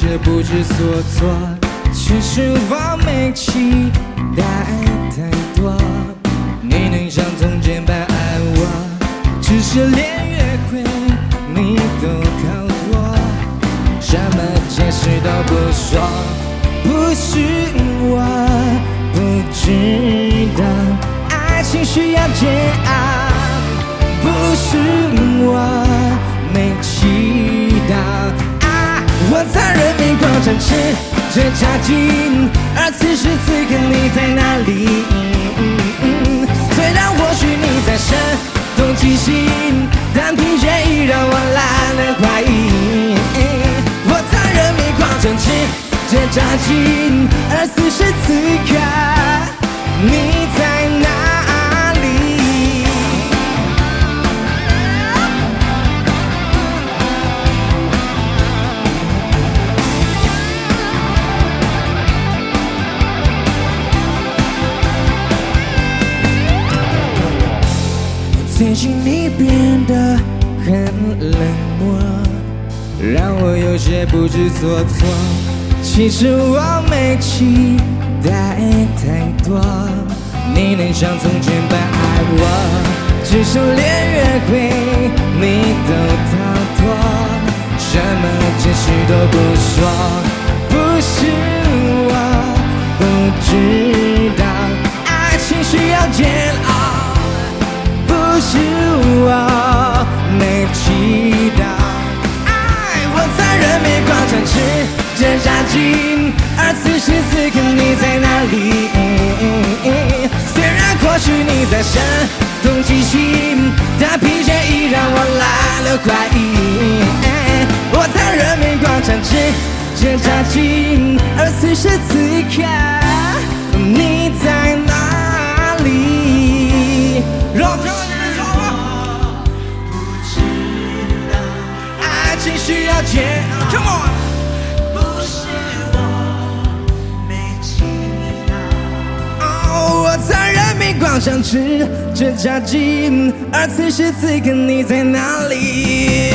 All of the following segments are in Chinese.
是不知所措。其实我没期待太多，你能像从前般爱我，只是连约会你都逃脱，什么解释都不说。不是我不知道爱情需要煎熬，不是我没祈祷啊！我在人民广场吃着炸鸡，而此时此刻你在哪里？虽然或许你在声东击西，但疲倦已让我懒得怀疑。我在人民广场吃着炸鸡，而此时此刻你在哪里？最近你变得很冷漠，让我有些不知所措。其实我没期待太多，你能像从前般爱我，只是连约会你都逃脱，什么解释都不说。不是我不知道爱情需要煎熬，不是我没祈祷爱。我在人民广场吃着炸鸡，而此时此刻你在哪里？虽然或许你在声东击西，但疲倦已让我懒得怀疑。我在人民广场吃着炸鸡，而此时此刻你在哪里？让我听到你们说吧。不知道爱情需要煎熬 ，Come on。我在人民广场吃着炸鸡，而此时此刻你在哪里？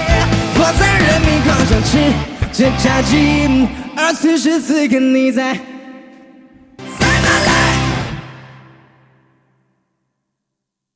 我在人民广场吃着炸鸡，而此时此刻你在。